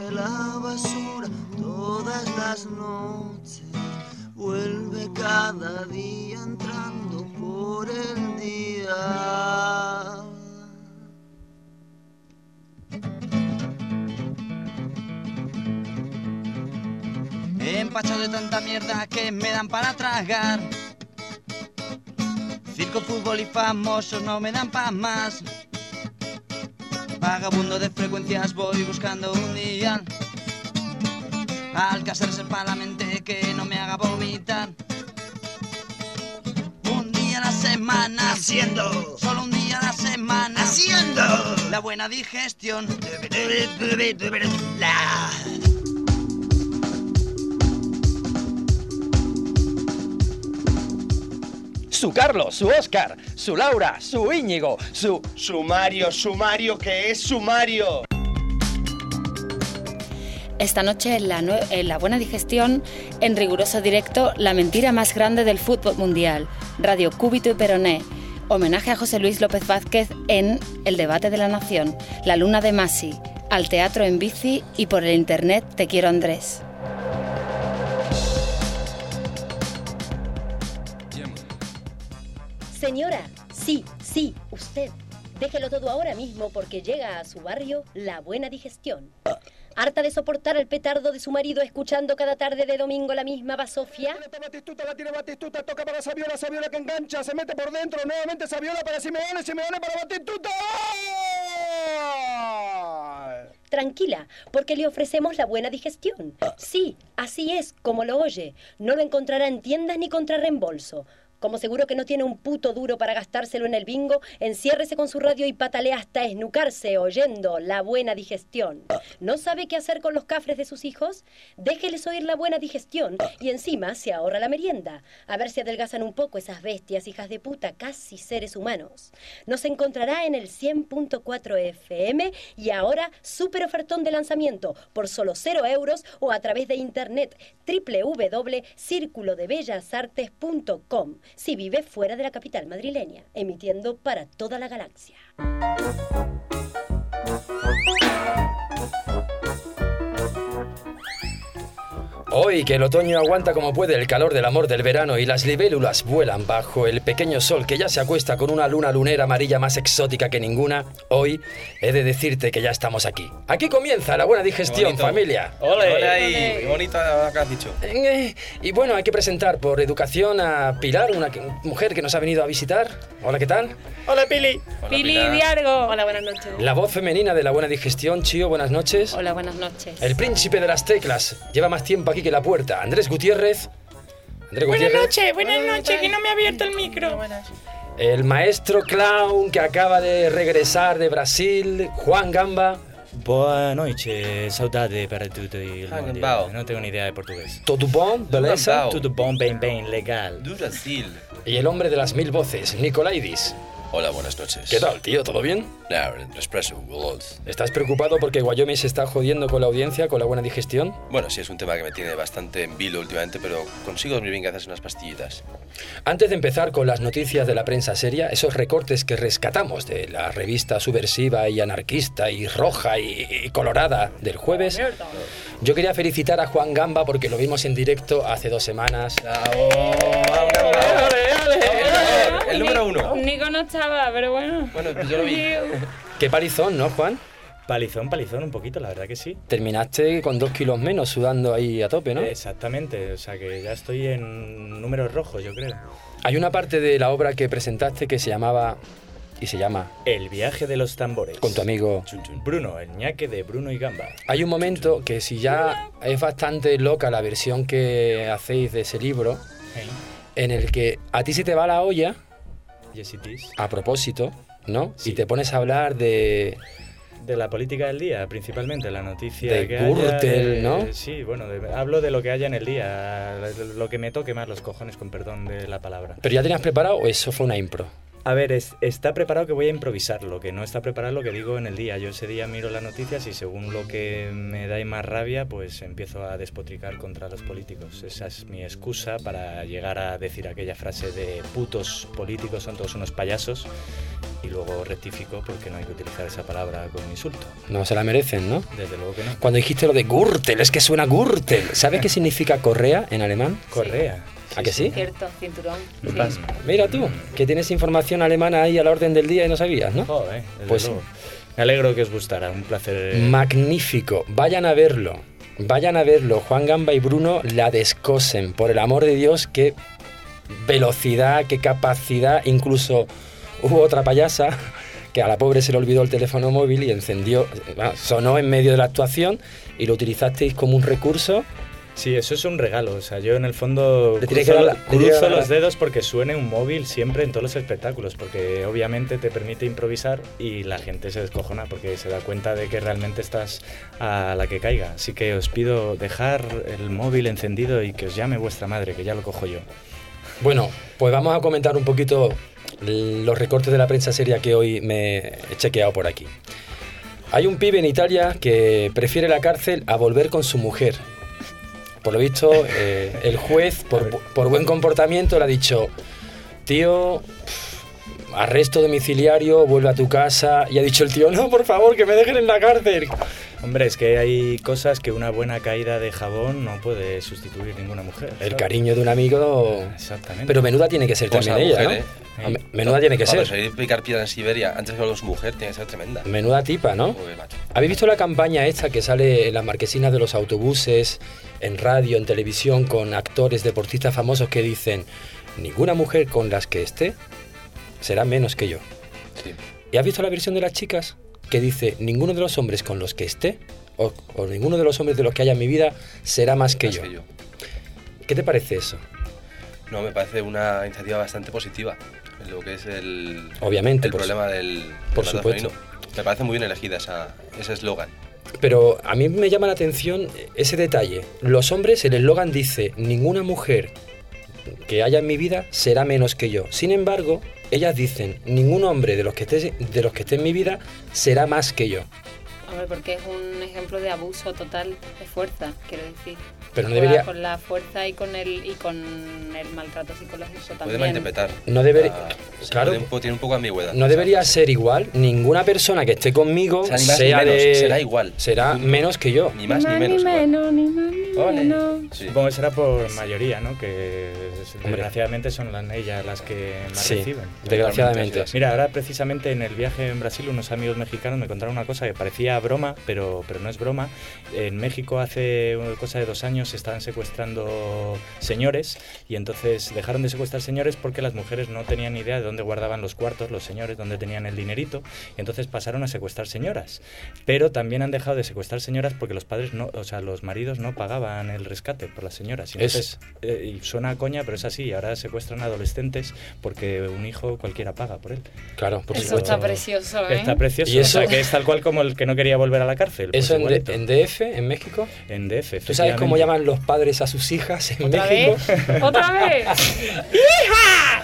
de la basura todas las noches. Vuelve cada día entrando por el día. Empachado de tanta mierda que me dan para tragar. Circo, fútbol y famosos no me dan pa' más. Vagabundo de frecuencias voy buscando un día. Alcázares para la mente que no me haga vomitar. Un día a la semana Haciendo. Solo un día a la semana Haciendo. la buena digestión. Su Carlos, su Óscar, su Laura, su Íñigo, su Sumario, que es sumario. Esta noche en la buena digestión, en riguroso directo, la mentira más grande del fútbol mundial, Radio Cúbito y Peroné, homenaje a José Luis López Vázquez en El debate de la nación, La luna de Masi, al teatro en bici y por el internet Te quiero Andrés. Señora, sí, usted. Déjelo todo ahora mismo porque llega a su barrio La Buena Digestión. ¿Harta de soportar el petardo de su marido escuchando cada tarde de domingo la misma basofia? La tiene Batistuta, toca para Saviola que engancha, se mete por dentro, nuevamente Saviola para Simeone para Batistuta. Tranquila, porque le ofrecemos La Buena Digestión. Sí, así es, como lo oye. No lo encontrará en tiendas ni contra reembolso. Como seguro que no tiene un puto duro para gastárselo en el bingo, enciérrese con su radio y patalee hasta esnucarse oyendo La Buena Digestión. ¿No sabe qué hacer con los cafres de sus hijos? Déjeles oír La Buena Digestión y encima se ahorra la merienda. A ver si adelgazan un poco esas bestias, hijas de puta, casi seres humanos. Nos encontrará en el 100.4 FM y ahora súper ofertón de lanzamiento por solo 0 euros o a través de internet www.circulodebellasartes.com. Si vive fuera de la capital madrileña, emitiendo para toda la galaxia. Hoy que el otoño aguanta como puede el calor del amor del verano y las libélulas vuelan bajo el pequeño sol que ya se acuesta con una luna lunera amarilla más exótica que ninguna, hoy he de decirte que ya estamos aquí. Aquí comienza La Buena Digestión, familia. ¡Ole! ¡Ole! ¡Qué bonito lo que has dicho! Y bueno, hay que presentar por educación a Pilar, una mujer que nos ha venido a visitar. Hola, ¿qué tal? ¡Hola, Pili! Hola, Pili Diargo. Hola, buenas noches. La voz femenina de La Buena Digestión, Chío, buenas noches. Hola, buenas noches. El príncipe de las teclas, lleva más tiempo aquí que la puerta, Andrés Gutiérrez. Buenas noches, que no me ha abierto el micro. El maestro clown que acaba de regresar de Brasil, Juan Gamba. Boa noite, saudade para tudo il mondo. No tengo ni idea de portugués. Tudo bom, beleza? Tudo bom, bem, legal. Do Brasil. Y el hombre de las 1000 voces, Nicolaidis. Hola, buenas noches. ¿Qué tal, tío? ¿Todo bien? Espresso, World. ¿Estás preocupado porque Wyoming se está jodiendo con la audiencia, con La Buena Digestión? Bueno, sí, es un tema que me tiene bastante en vilo últimamente, pero consigo dormir bien gracias a unas pastillitas. Antes de empezar con las noticias de la prensa seria, esos recortes que rescatamos de la revista subversiva y anarquista y roja y colorada del jueves, yo quería felicitar a Juan Gamba porque lo vimos en directo hace 2 semanas. El número 1. Nico no estaba, pero bueno. Bueno, pues yo lo vi. Qué palizón, ¿no, Juan? Palizón, un poquito, la verdad que sí. Terminaste con 2 kilos menos, sudando ahí a tope, ¿no? Exactamente, o sea que ya estoy en números rojos, yo creo. Hay una parte de la obra que presentaste que se llamaba... Y se llama... El viaje de los tambores. Con tu amigo... Bruno, el ñaque de Bruno y Gamba. Hay un momento que si ya es bastante loca la versión que hacéis de ese libro, en el que a ti se te va la olla, yes, it is. A propósito, ¿no? Sí. Y te pones a hablar de la política del día, principalmente, la noticia de que Gürtel, haya, ¿no? Sí, bueno, hablo de lo que haya en el día, lo que me toque más los cojones, con perdón de la palabra. ¿Pero ya tenías preparado o eso fue una impro? A ver, está preparado que voy a improvisar, lo que no está preparado lo que digo en el día. Yo ese día miro las noticias y según lo que me da más rabia, pues empiezo a despotricar contra los políticos. Esa es mi excusa para llegar a decir aquella frase de putos políticos son todos unos payasos y luego rectifico porque no hay que utilizar esa palabra con insulto. No se la merecen, ¿no? Desde luego que no. Cuando dijiste lo de Gürtel, es que suena Gürtel. ¿Sabes qué significa correa en alemán? Correa. ¿A que sí? Cierto, cinturón. Sí. Mira tú, que tienes información alemana ahí a la orden del día y no sabías, ¿no? Joder, desde Pues luego. Me alegro que os gustara, un placer. Magnífico, vayan a verlo. Vayan a verlo, Juan Gamba y Bruno la descosen, por el amor de Dios, qué velocidad, qué capacidad. Incluso hubo otra payasa que a la pobre se le olvidó el teléfono móvil y encendió, bueno, sonó en medio de la actuación y lo utilizasteis como un recurso. Sí, eso es un regalo, o sea, yo en el fondo Le tiene que dar cruzo los dedos porque suene un móvil siempre en todos los espectáculos, porque obviamente te permite improvisar y la gente se descojona porque se da cuenta de que realmente estás a la que caiga. Así que os pido dejar el móvil encendido y que os llame vuestra madre, que ya lo cojo yo. Bueno, pues vamos a comentar un poquito los recortes de la prensa seria que hoy me he chequeado por aquí. Hay un pibe en Italia que prefiere la cárcel a volver con su mujer. Por lo visto, el juez, por buen comportamiento, le ha dicho: tío, arresto domiciliario, vuelve a tu casa. Y ha dicho el tío: no, por favor, que me dejen en la cárcel. Hombre, es que hay cosas que una buena caída de jabón no puede sustituir ninguna mujer, ¿sabes? El cariño de un amigo... Exactamente. Pero menuda tiene que ser también ella, mujer, ¿no? Menuda tiene que ser. Para salir a picar piedra en Siberia antes que con su mujer tiene que ser tremenda. Menuda tipa, ¿no? Joder, macho. ¿Habéis visto la campaña esta que sale en las marquesinas de los autobuses, en radio, en televisión, con actores, deportistas famosos que dicen: ninguna mujer con las que esté será menos que yo? Sí. ¿Y has visto la versión de las chicas que dice: ninguno de los hombres con los que esté o ninguno de los hombres de los que haya en mi vida será más que yo? ¿Qué te parece eso? No, me parece una iniciativa bastante positiva en lo que es el problema del por maltrato supuesto. femenino. Me parece muy bien elegida ese eslogan. Pero a mí me llama la atención ese detalle. Los hombres, el eslogan dice: ninguna mujer que haya en mi vida será menos que yo. Sin embargo, ellas dicen: ningún hombre de los que esté en mi vida será más que yo. Hombre, porque es un ejemplo de abuso total de fuerza, quiero decir. Pero no debería... Con la fuerza y con el maltrato psicológico también. Puede malinterpretar. No debería... Claro. Tiene un poco de ambigüedad. No debería ser igual. Ninguna persona que esté conmigo será igual. Será menos que yo. Ni más ni menos. Ni menos. Sí. Supongo que será por mayoría, ¿no? Que desgraciadamente son ellas las que más reciben. Desgraciadamente. Mira, ahora precisamente en el viaje en Brasil unos amigos mexicanos me contaron una cosa que parecía broma, pero no es broma. En México hace cosa de 2 años se estaban secuestrando señores y entonces dejaron de secuestrar señores porque las mujeres no tenían ni idea de dónde guardaban los cuartos, los señores, dónde tenían el dinerito, y entonces pasaron a secuestrar señoras. Pero también han dejado de secuestrar señoras porque los padres no, o sea, los maridos no pagaban el rescate por las señoras. Y entonces, y suena a coña, pero es así, ahora secuestran adolescentes porque un hijo cualquiera paga por él. Claro, por eso supuesto. Está precioso, ¿eh? Está precioso, ¿Y eso? o sea, que es tal cual como el que no quería volver a la cárcel. ¿Eso pues en DF, en México? En DF, ¿Tú sabes cómo llaman los padres a sus hijas en ¿Otra México? vez? ¿Otra vez? ¡Hija!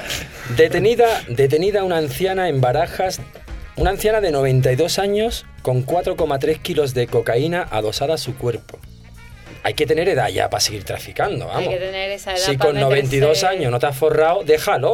Detenida una anciana en Barajas, una anciana de 92 años con 4,3 kilos de cocaína adosada a su cuerpo. Hay que tener edad ya para seguir traficando, vamos. Hay que tener esa edad si para con 92 años no te has forrado, déjalo.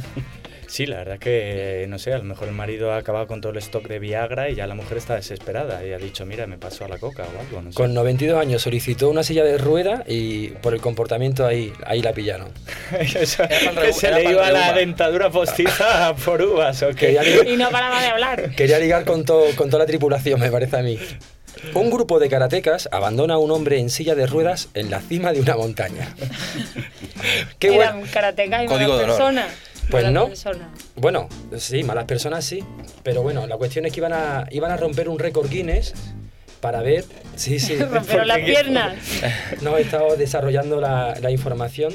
Sí, la verdad que, no sé, a lo mejor el marido ha acabado con todo el stock de Viagra y ya la mujer está desesperada y ha dicho: mira, me paso a la coca o algo, no sé. Con 92 años solicitó una silla de rueda y por el comportamiento ahí la pillaron. Que se le iba la dentadura postiza por uvas, ¿o qué? Y no paraba de hablar. Quería ligar con toda la tripulación, me parece a mí. Un grupo de karatecas abandona a un hombre en silla de ruedas en la cima de una montaña. ¿Qué eran karatecas y malas personas? Pues malas no. Personas. Bueno, sí, malas personas sí. Pero bueno, la cuestión es que iban a romper un récord Guinness para ver... Sí. Rompieron las piernas. No, he estado desarrollando la información.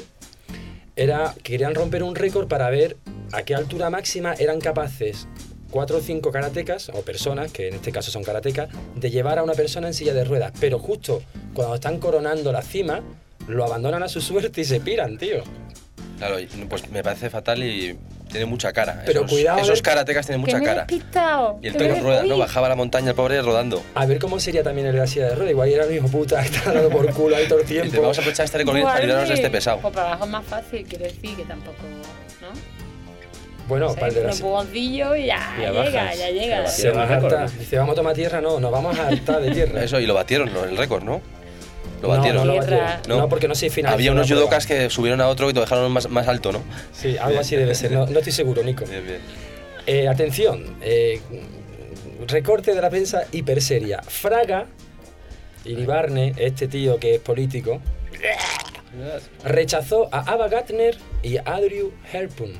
Querían romper un récord para ver a qué altura máxima eran capaces 4 o 5 karatecas, o personas, que en este caso son karatecas, de llevar a una persona en silla de ruedas. Pero justo cuando están coronando la cima, lo abandonan a su suerte y se piran, tío. Claro, pues me parece fatal y tiene mucha cara. Pero cuidado. Esos karatecas tienen mucha cara. Y el toro rueda, ¿no? Bajaba la montaña el pobre rodando. A ver cómo sería también el de la silla de ruedas. Igual era el hijo puta que está dando por culo ahí todo el tiempo. Y te vamos a aprovechar este recorrido para librarnos de este pesado. Pues para abajo es más fácil, quiero decir que tampoco, ¿no? Bueno, Sí, para el de la unos pugoncillos y ya llega. Se va a hartar. Dice, vamos a tomar tierra, no, nos vamos a hartar de tierra. Eso, y lo batieron, ¿no? El récord, ¿no? Lo No, batieron. no lo batieron. No, porque no se finalizó. Había unos la prueba. judocas que subieron a otro y lo dejaron más alto, ¿no? Sí, algo así debe ser. No estoy seguro, Nico. Bien. Atención, recorte de la prensa hiperseria. Fraga, Iribarne, este tío que es político, rechazó a Ava Gardner y a Audrey Hepburn.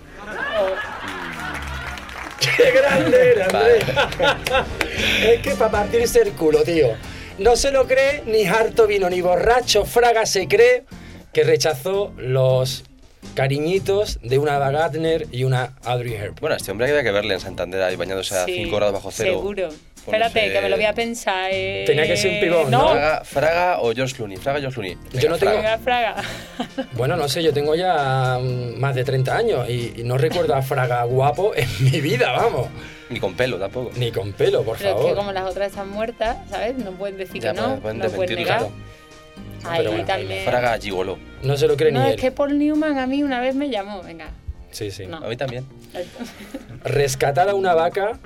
¡Qué grande era, Andrés! Es que para partirse el culo, tío. No se lo cree ni harto vino ni borracho. Fraga se cree que rechazó los cariñitos de una Ava Gardner y una Audrey Hepburn. Bueno, este hombre había que verle en Santander ahí bañándose a 5 grados bajo cero. Seguro. Espérate, que me lo voy a pensar. Tenía que ser un pibón, ¿no? Fraga o George Clooney. Fraga o George Clooney. Yo no tengo... Fraga. Bueno, no sé, yo tengo ya más de 30 años y no recuerdo a Fraga guapo en mi vida, vamos. Ni con pelo tampoco. Ni con pelo, por Pero favor. es que como las otras están muertas, ¿sabes? No pueden decir Ya, que no, pueden no pueden desmentirlo, negar. claro. Ahí bueno, también. Fraga gigoló. No se lo cree No, ni es él. que Paul Newman a mí una vez me llamó, venga. Sí, sí. No. A mí también. Rescatar a una vaca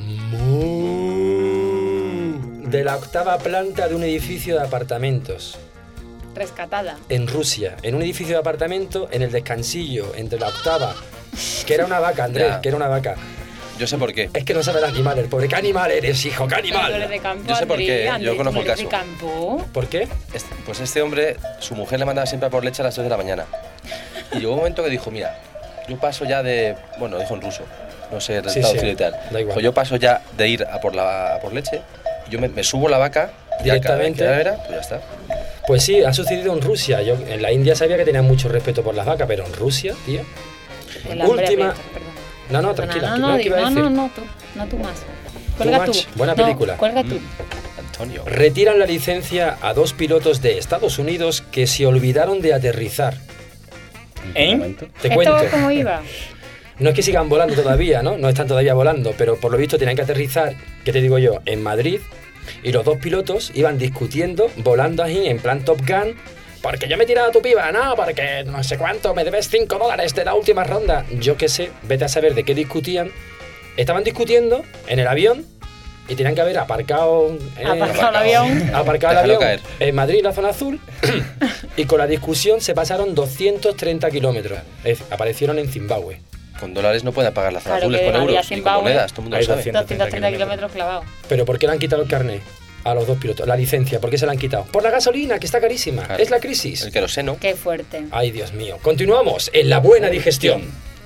de la 8ª planta de un edificio de apartamentos Rescatada. en Rusia. En un edificio de apartamento, en el descansillo, entre la 8ª, que era una vaca, Andrés, Ya. que era una vaca. Yo sé por qué. Es que no sabe el animal, el pobre. ¿Qué animal eres, hijo? ¿Qué Tú eres animal? de campo, Yo sé por qué, Andrés, yo conozco el tú eres caso. de campo. ¿Por qué? Pues este hombre, su mujer le mandaba siempre a por leche a las 2 de la mañana. Y llegó un momento que dijo, mira, yo paso ya de... Bueno, dijo en ruso, no sé, Sí, traducido sí, y tal. da igual. Pues yo paso ya de ir a por leche, y yo me subo la vaca, Directamente. Ya, pues ya está. Pues sí, ha sucedido en Rusia. Yo en la India sabía que tenían mucho respeto por las vacas, pero en Rusia, tío. El hambre Última... aprieta, perdón. No, tranquila. No, ¿qué iba a decir? no, tú más. Cuelga tú. Buena película. No, cuelga tú. Antonio. Retiran la licencia a 2 pilotos de Estados Unidos que se olvidaron de aterrizar. ¿Eh? Te ¿Esto cuento. cómo iba? No es que sigan volando todavía, ¿no? No están todavía volando, pero por lo visto tenían que aterrizar, ¿qué te digo yo?, en Madrid, y los 2 pilotos iban discutiendo, volando ahí en plan Top Gun, porque yo me he tirado a tu piba, no, porque no sé cuánto, me debes $5 de la última ronda. Yo qué sé, vete a saber de qué discutían. Estaban discutiendo en el avión y tenían que haber aparcado... Aparcado el avión. Aparcado el Déjalo avión caer. en Madrid, la zona azul, y con la discusión se pasaron 230 kilómetros. Aparecieron en Zimbabue. Con dólares no pueden pagar las Claro azules que con había euros, ni con Zimbabue. monedas, todo el mundo Hay lo sabe. 230 kilómetros clavados. ¿Pero por qué le han quitado el carnet a los 2 pilotos? La licencia, ¿por qué se la han quitado? Por la gasolina, que está carísima. Claro. Es la crisis. El queroseno. Qué fuerte. Ay, Dios mío. Continuamos en la buena digestión.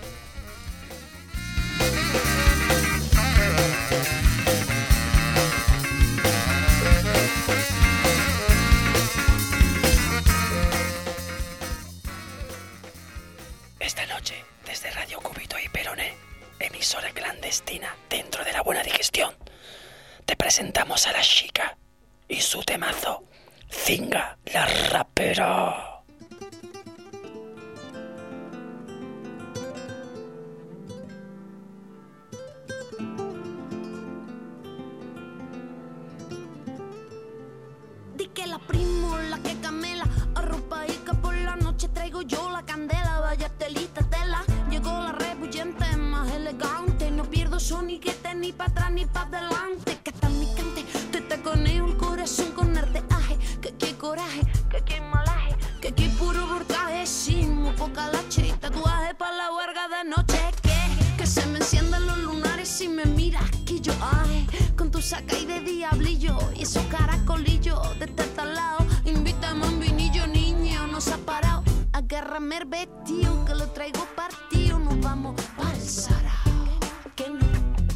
Esta noche, desde Radio Cúbito y Peroné, emisora clandestina dentro de la buena digestión, te presentamos a la chica y su temazo, Zinga la rapera. Di que la primo, la que camela, arropaica por la noche traigo yo la candela, vaya telita tela, llegó la rebullente, más elegante, no pierdo soniquete ni para atrás ni para adelante, que está mi cante, te taconeo el corazón con arteaje, que aquí hay coraje, que aquí hay malaje, que aquí hay puro borcaje, sin muy poca lache y tatuaje para la huelga de noche, que se me enciendan los lunares y me miras que yo, ay, con tu saca y de diablillo y esos caracolillos de este talado, invítame a un vinillo, niño, no se ha parado, agárrame el vestido que lo traigo partido, nos vamos pa'l sarao, que no.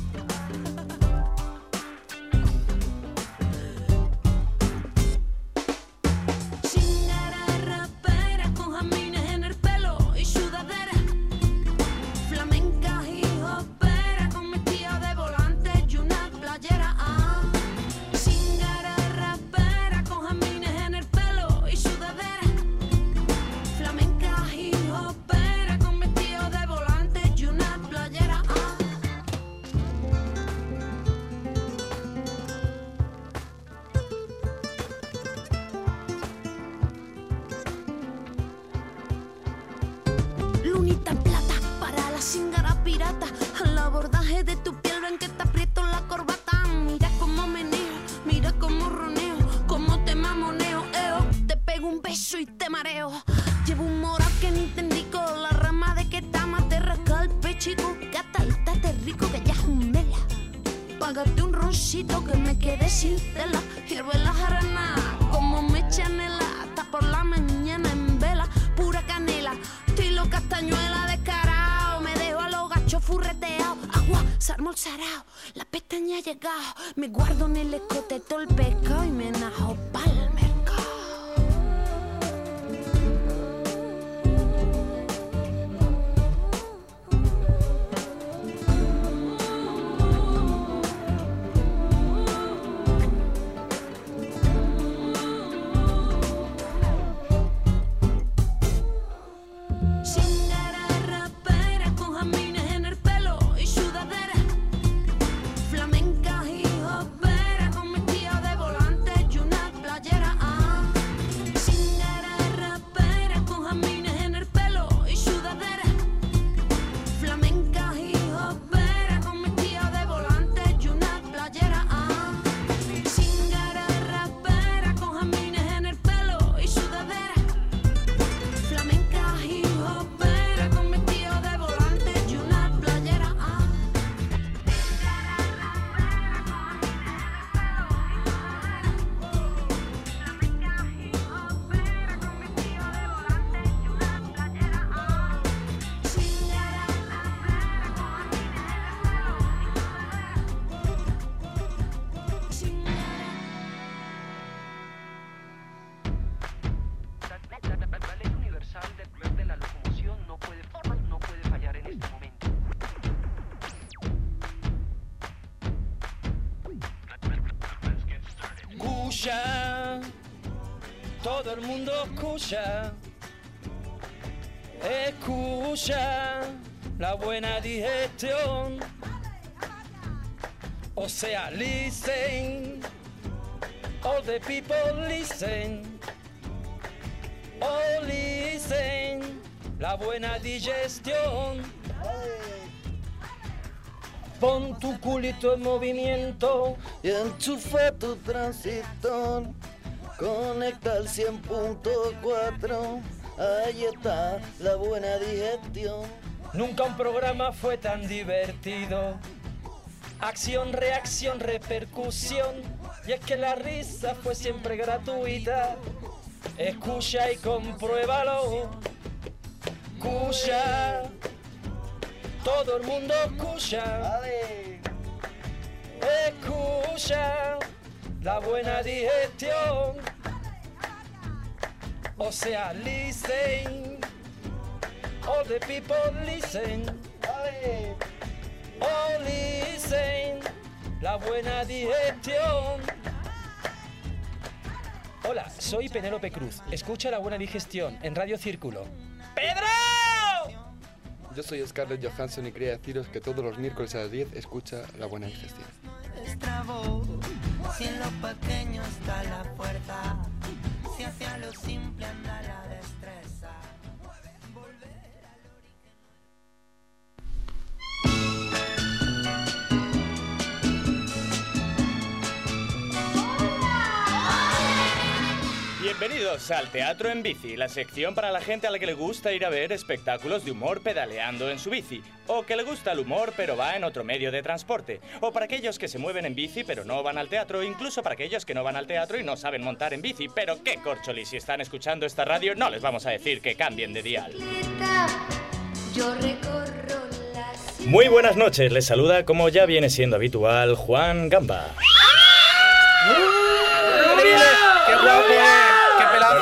Chingara rapera con jamines en el pelo y sudadera, flamenca y opera con vestido de volante y una playera. Chingara rapera con jamines en el pelo y sudadera, flamenca y opera con vestido de volante y una playera. pelaje de tu piel, ven que te aprieto la corbata. Mira cómo meneo, mira cómo roneo, cómo te mamoneo, te pego un beso y te mareo. Llevo un morado que ni te indico, la rama de que tama te rasca el pechico. Gata, estate rico que ya es un mela. Págate un roncito que me quede sin tela. Hierve la jarana como me chanela. Hasta por la mañana en vela, pura canela. Estilo castañuela descarao. Me dejo a los gachos furreteados. Agua, se armó el sarao. La pestaña ha llegado. Me guardo en el escote todo el pescado y me najo pa'l mercado. Todo el mundo escucha, escucha la buena digestión. O sea, listen, all the people listen, oh listen, la buena digestión. Pon tu culito en movimiento y enchufa tu transistor. Conecta al 100.4, ahí está la buena digestión. Nunca un programa fue tan divertido. Acción, reacción, repercusión. Y es que la risa fue siempre gratuita. Escucha y compruébalo. Escucha. Todo el mundo escucha. Escucha la buena digestión. O sea, listen. All the people listen. Oh, listen. La buena digestión. Hola, soy Penélope Cruz. Escucha La Buena Digestión en Radio Círculo. ¡Pedro! Yo soy Scarlett Johansson y quería deciros que todos los miércoles a las 10 escucha La Buena Digestión. Estrabó, si en lo pequeño está la fuerza, si hacia lo simple anda la destreza. Bienvenidos al Teatro en Bici, la sección para la gente a la que le gusta ir a ver espectáculos de humor pedaleando en su bici, o que le gusta el humor pero va en otro medio de transporte, o para aquellos que se mueven en bici pero no van al teatro, incluso para aquellos que no van al teatro y no saben montar en bici. Pero qué corcholi, si están escuchando esta radio no les vamos a decir que cambien de dial. Yo recorro las... Muy buenas noches, les saluda, como ya viene siendo habitual, Juan Gamba. ¡Qué guapo! ¡Qué pelado!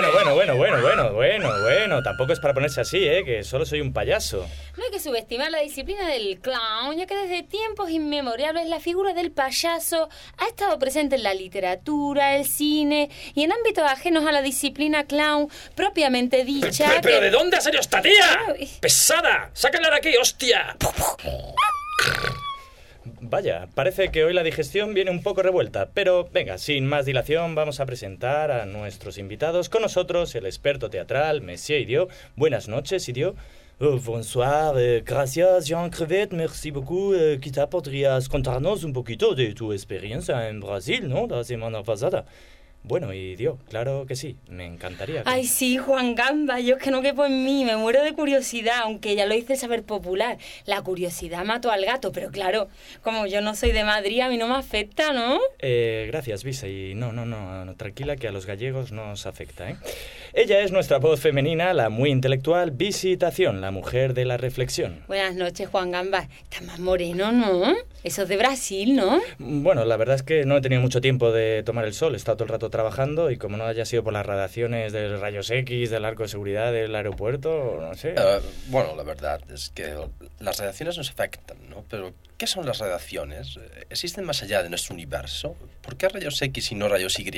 Bueno, tampoco es para ponerse así, que solo soy un payaso. No hay que subestimar la disciplina del clown, ya que desde tiempos inmemorables la figura del payaso ha estado presente en la literatura, el cine y en ámbitos ajenos a la disciplina clown propiamente dicha. ¿Pero de dónde ha salido esta tía? ¡Pesada! ¡Sácala de aquí, hostia! Vaya, parece que hoy la digestión viene un poco revuelta, pero venga, sin más dilación vamos a presentar a nuestros invitados. Con nosotros el experto teatral, Monsieur Idiot. Buenas noches, Idiot. Bonsoir, gracias Jean Crevet, merci beaucoup. Quizá podrías contarnos un poquito de tu experiencia en Brasil, ¿no? La semana pasada. Bueno, y Dio, claro que sí, me encantaría. Ay, sí, Juan Gamba, yo es que no quepo en mí, me muero de curiosidad, aunque ya lo hice saber popular. La curiosidad mató al gato, pero claro, como yo no soy de Madrid, a mí no me afecta, ¿no? Gracias, Visa, y no, tranquila que a los gallegos no os afecta, ¿eh? Ella es nuestra voz femenina, la muy intelectual Visitación, la mujer de la reflexión. Buenas noches, Juan Gamba. Estás más moreno, ¿no? Eso es de Brasil, ¿no? Bueno, la verdad es que no he tenido mucho tiempo de tomar el sol, he estado todo el rato trabajando y como no haya sido por las radiaciones de rayos X, del arco de seguridad del aeropuerto, no sé. Bueno, la verdad es que las radiaciones nos afectan, ¿no? Pero, ¿qué son las radiaciones? ¿Existen más allá de nuestro universo? ¿Por qué rayos X y no rayos Y?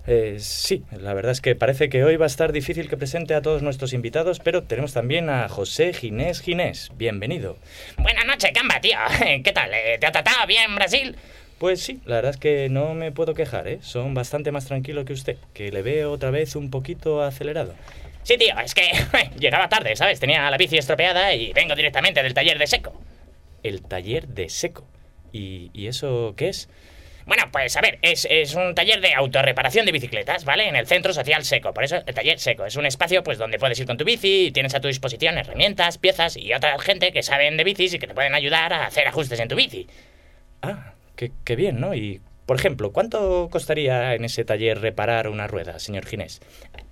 Sí, la verdad es que parece que hoy va a estar difícil que presente a todos nuestros invitados, pero tenemos también a José Ginés Ginés. Bienvenido. Buenas noches, Gamba, tío. ¿Qué tal? ¿Te ha tratado bien Brasil? Pues sí, la verdad es que no me puedo quejar, ¿eh? Son bastante más tranquilos que usted, que le veo otra vez un poquito acelerado. Sí, tío, es que llegaba tarde, ¿sabes? Tenía la bici estropeada y vengo directamente del taller de Seco. ¿El taller de Seco? ¿Y eso qué es? Bueno, pues a ver, es un taller de autorreparación de bicicletas, ¿vale? En el Centro Social Seco, por eso el taller Seco. Es un espacio pues donde puedes ir con tu bici y tienes a tu disposición herramientas, piezas y otra gente que saben de bicis y que te pueden ayudar a hacer ajustes en tu bici. Ah, qué bien, ¿no? Y, por ejemplo, ¿cuánto costaría en ese taller reparar una rueda, señor Ginés?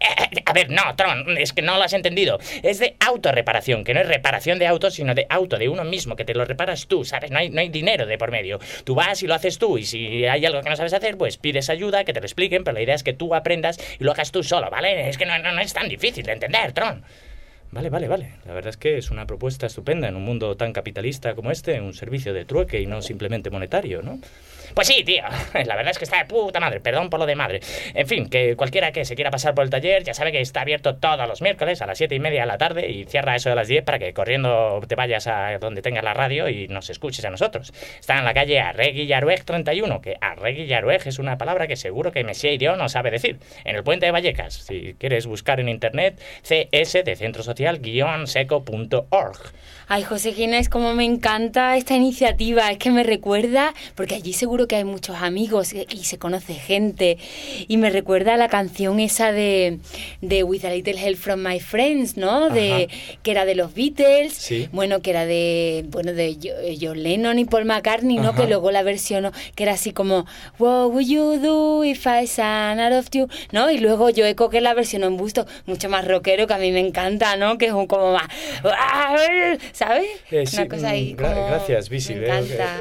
A ver, no, Tron, es que no lo has entendido. Es de autorreparación, que no es reparación de autos, sino de auto, de uno mismo, que te lo reparas tú, ¿sabes? No hay dinero de por medio. Tú vas y lo haces tú, y si hay algo que no sabes hacer, pues pides ayuda, que te lo expliquen, pero la idea es que tú aprendas y lo hagas tú solo, ¿vale? Es que no es tan difícil de entender, Tron. Vale. La verdad es que es una propuesta estupenda en un mundo tan capitalista como este, un servicio de trueque y no simplemente monetario, ¿no? Pues sí, tío, la verdad es que está de puta madre, perdón por lo de madre. En fin, que cualquiera que se quiera pasar por el taller ya sabe que está abierto todos los miércoles a las 7:30 de la tarde y cierra eso de las 10 para que corriendo te vayas a donde tengas la radio y nos escuches a nosotros. Está en la calle Arregui Llarueg 31, que Arregui Llarueg es una palabra que seguro que Messier Idió no sabe decir. En el Puente de Vallecas, si quieres buscar en internet, CS de Centro Social-seco.org. Ay, José Ginés, como me encanta esta iniciativa, es que me recuerda, porque allí seguro que hay muchos amigos y se conoce gente, y me recuerda a la canción esa de With a Little Help from My Friends, ¿no? Que era de los Beatles, sí. Bueno, que era de John Lennon y Paul McCartney, ¿no? Que luego la versión, que era así como What would you do if I sang out of you, ¿no? Y luego Joe Cocker la versión en busto, mucho más rockero, que a mí me encanta, ¿no? Que es un como más, ¿sabes? Sí, una cosa ahí como... Gracias, Visi. Me encanta.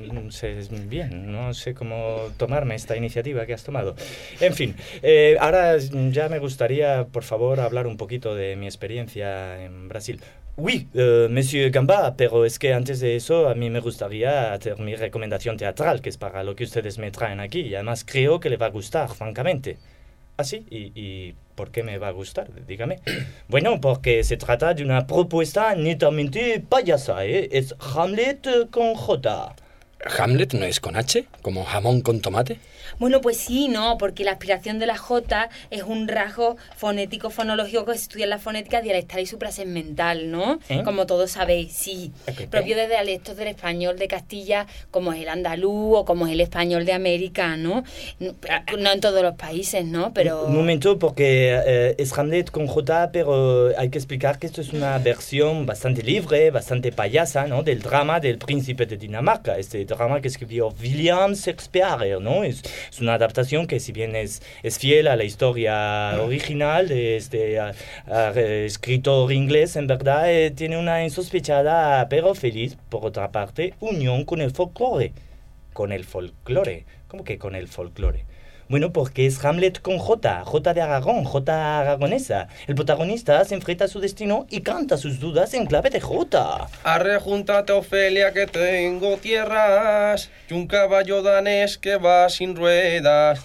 Bien, no sé cómo tomarme esta iniciativa que has tomado. En fin, ahora ya me gustaría, por favor, hablar un poquito de mi experiencia en Brasil. Oui, Monsieur Gamba, pero es que antes de eso a mí me gustaría hacer mi recomendación teatral, que es para lo que ustedes me traen aquí, y además creo que le va a gustar, francamente. ¿Ah, sí? ¿Y por qué me va a gustar? Dígame. Bueno, porque se trata de una propuesta netamente payasa, ¿eh? Es Hamlet con J. ¿Hamlet no es con H? ¿Como jamón con tomate? Bueno, pues sí, no, porque la aspiración de la J es un rasgo fonético, fonológico que se estudia en la fonética dialectal y suprasegmental, ¿no? Como todos sabéis, sí. Propio de dialectos del español de Castilla, como es el andaluz o como es el español de América, ¿no? No en todos los países, ¿no? Pero... Un momento, porque es Hamlet con J, pero hay que explicar que esto es una versión bastante libre, bastante payasa, ¿no? Del drama del Príncipe de Dinamarca, este drama que escribió William Shakespeare, ¿no? Es una adaptación que, si bien es fiel a la historia original de este escritor inglés, en verdad tiene una insospechada pero feliz, por otra parte, unión con el folclore. ¿Con el folclore? ¿Cómo que con el folclore? Bueno, porque es Hamlet con J de Aragón, J aragonesa. El protagonista se enfrenta a su destino y canta sus dudas en clave de J. Arre, júntate, Ofelia, que tengo tierras, y un caballo danés que va sin ruedas,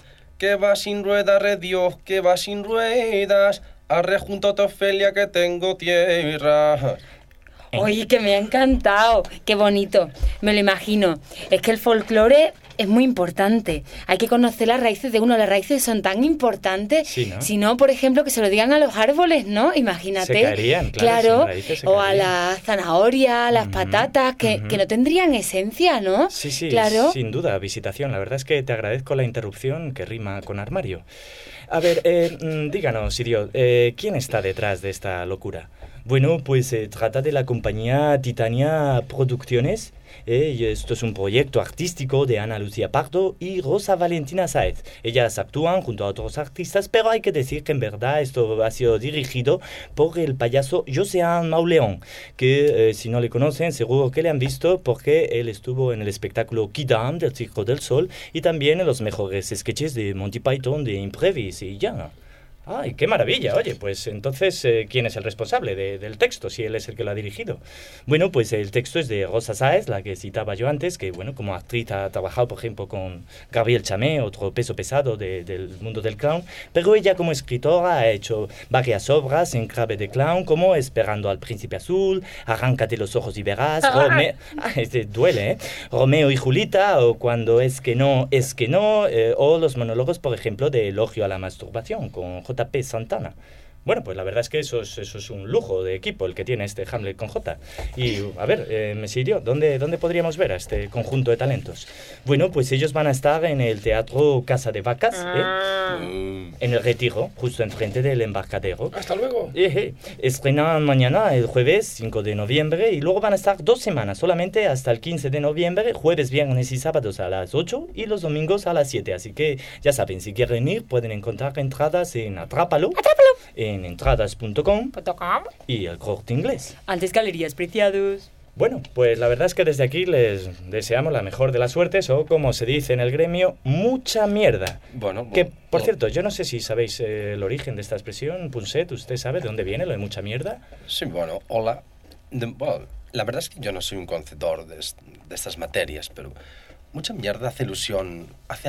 re Dios, que va sin ruedas. Arre, júntate, Ofelia, que tengo tierras. Oye, que me ha encantado, qué bonito, me lo imagino. Es que el folclore es muy importante. Hay que conocer las raíces de uno. Las raíces son tan importantes. Sí, ¿no? Si no, por ejemplo, que se lo digan a los árboles, ¿no? Imagínate. Se caerían, claro. Sin raíces se o a caerían. las zanahorias, las patatas, que no tendrían esencia, ¿no? Sí, claro. Sin duda, Visitación. La verdad es que te agradezco la interrupción que rima con armario. A ver, díganos, Sirio, ¿quién está detrás de esta locura? Bueno, pues se trata de la compañía Titania Producciones. Y esto es un proyecto artístico de Ana Lucía Pardo y Rosa Valentina Sáez. Ellas actúan junto a otros artistas, pero hay que decir que en verdad esto ha sido dirigido por el payaso Joséan Mauleón, que si no le conocen seguro que le han visto porque él estuvo en el espectáculo Kidam del Circo del Sol y también en los mejores sketches de Monty Python de Imprevis y ya. ¡Ay, qué maravilla! Oye, pues entonces, ¿quién es el responsable del texto, si él es el que lo ha dirigido? Bueno, pues el texto es de Rosa Sáez, la que citaba yo antes, que, bueno, como actriz ha trabajado, por ejemplo, con Gabriel Chamé, otro peso pesado del mundo del clown, pero ella como escritora ha hecho varias obras en clave de clown, como Esperando al Príncipe Azul, Arráncate los ojos y verás, duele, ¿eh? Romeo y Julita, o Cuando es que no, o los monólogos, por ejemplo, de Elogio a la masturbación, con J.P. Santana. Bueno, pues la verdad es que eso es un lujo de equipo el que tiene este Hamlet con J. Y, a ver, me sirvió, ¿dónde podríamos ver a este conjunto de talentos? Bueno, pues ellos van a estar en el Teatro Casa de Vacas, en el Retiro, justo enfrente del Embarcadero. ¡Hasta luego! Estrenan mañana, el jueves 5 de noviembre, y luego van a estar 2 semanas, solamente hasta el 15 de noviembre, jueves, viernes y sábados a las 8 y los domingos a las 7. Así que, ya saben, si quieren ir, pueden encontrar entradas en Atrápalo. En entradas.com y el Corte Inglés. Antes Galerías Preciados. Bueno, pues la verdad es que desde aquí les deseamos la mejor de las suertes, o como se dice en el gremio, mucha mierda. Bueno, que, por cierto, yo no sé si sabéis el origen de esta expresión, Punset, ¿usted sabe de dónde viene lo de mucha mierda? Sí, bueno, hola. Bueno, la verdad es que yo no soy un conocedor de estas materias, pero mucha mierda hace alusión,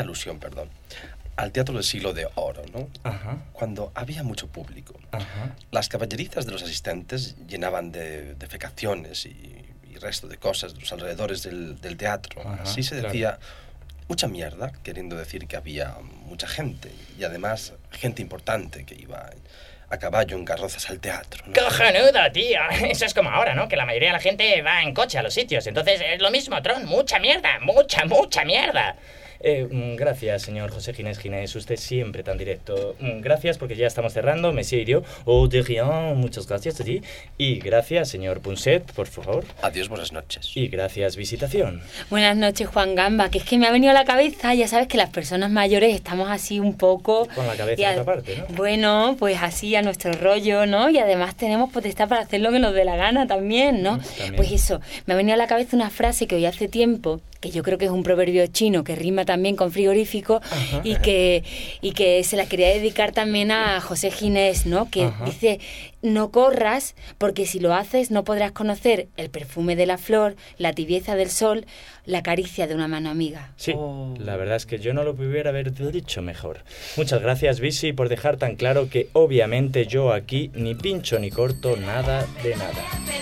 al teatro del siglo de oro, ¿no? Ajá. Cuando había mucho público. Ajá. Las caballerizas de los asistentes llenaban de defecaciones y resto de cosas de los alrededores del teatro. Ajá, así se decía mucha mierda, queriendo decir que había mucha gente y además gente importante que iba a caballo en carrozas al teatro, ¿no? ¡Cojonudo, tío! Eso es como ahora, ¿no? Que la mayoría de la gente va en coche a los sitios. Entonces es lo mismo, Tron. Mucha mierda, mucha mierda. Gracias, señor José Ginés. Usted siempre tan directo. Gracias, porque ya estamos cerrando. Monsieur Irio. Oh, de rien. Muchas gracias a ti. Y gracias, señor Punset, por favor. Adiós, buenas noches. Y gracias, Visitación. Buenas noches, Juan Gamba. Que es que me ha venido a la cabeza. Ya sabes que las personas mayores estamos así un poco... Con la cabeza en otra parte, ¿no? Bueno, pues así a nuestro rollo, ¿no? Y además tenemos potestad para hacer lo que nos dé la gana también, ¿no? También. Pues eso, me ha venido a la cabeza una frase que oí hace tiempo, que yo creo que es un proverbio chino que rima también con frigorífico. Ajá. y que se la quería dedicar también a José Ginés, ¿no? Que dice: no corras, porque si lo haces no podrás conocer el perfume de la flor, la tibieza del sol, la caricia de una mano amiga. Sí, la verdad es que yo no lo pudiera haber dicho mejor. Muchas gracias, Visi, por dejar tan claro que obviamente yo aquí ni pincho ni corto nada de nada.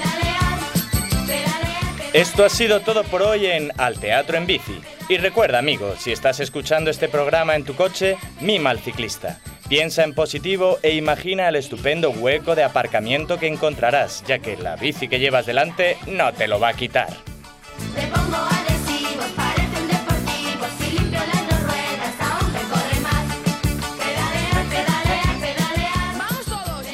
Esto ha sido todo por hoy en Al Teatro en Bici. Y recuerda, amigo, si estás escuchando este programa en tu coche, mima al ciclista. Piensa en positivo e imagina el estupendo hueco de aparcamiento que encontrarás, ya que la bici que llevas delante no te lo va a quitar. Le pongo adhesivos, parecen deportivos, si limpio las dos ruedas, aún recorre más. Pedalear, pedalear, pedalear. ¡Vamos todos!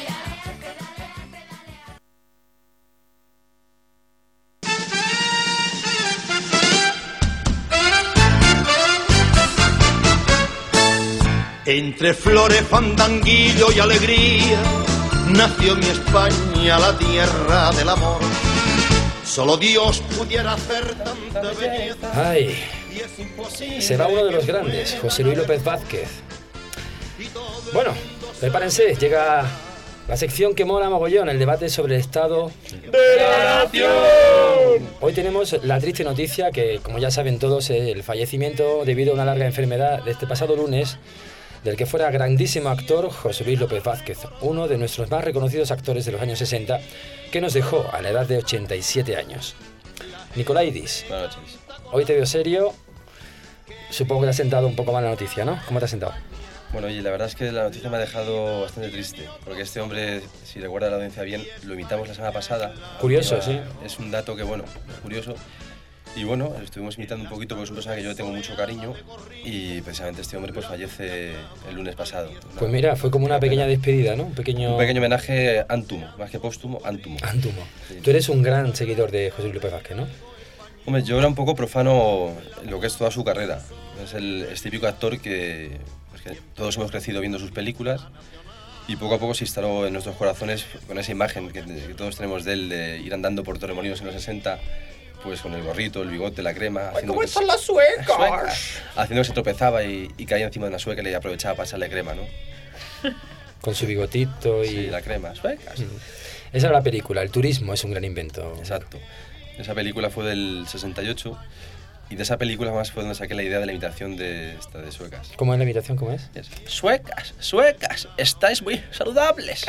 Entre flores, fandanguillo y alegría, nació mi España, la tierra del amor. Solo Dios pudiera hacer tanta belleza. ¡Ay! Se va uno de los grandes, José Luis López Vázquez. Bueno, prepárense, llega la sección que mola mogollón, el debate sobre el estado de la nación. Hoy tenemos la triste noticia que, como ya saben todos, el fallecimiento debido a una larga enfermedad de este pasado lunes del que fuera grandísimo actor José Luis López Vázquez, uno de nuestros más reconocidos actores de los años 60, que nos dejó a la edad de 87 años. Nicolaidis, hoy te veo serio, Supongo que te ha sentado un poco mal la noticia, ¿no? ¿Cómo te ha sentado? Bueno, y la verdad es que la noticia me ha dejado bastante triste, porque este hombre, si recuerda la audiencia bien, lo invitamos la semana pasada. Curioso, sí. Es un dato que, bueno, es curioso. Y bueno, estuvimos imitando un poquito porque es un personaje que yo le tengo mucho cariño y precisamente este hombre pues fallece el lunes pasado. Pues mira, fue como una pequeña despedida, ¿no? Un pequeño homenaje ántumo, más que póstumo, ántumo. Ántumo. Sí. Tú eres un gran seguidor de José Luis López Vázquez, ¿no? Hombre, yo era un poco profano en lo que es toda su carrera. Es el típico actor que todos hemos crecido viendo sus películas y poco a poco se instaló en nuestros corazones con esa imagen que todos tenemos de él, de ir andando por Torremolinos en los 60, pues con el gorrito, el bigote, la crema. ¿Cómo están las suecas? Haciendo que se tropezaba y caía encima de una sueca y le aprovechaba para echarle crema, ¿no? Con su bigotito y... Sí, la crema, suecas. Esa era la película, el turismo es un gran invento. Exacto. Esa película fue del 68 y de esa película más fue donde saqué la idea de la imitación de suecas. ¿Cómo es la imitación? ¿Cómo es? Suecas, suecas, estáis muy saludables.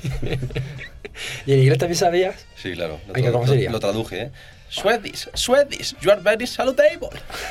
¿Y en inglés también sabías? Sí, claro. ¿Cómo sería? Lo traduje, ¿eh? Swedish, you are very saludable.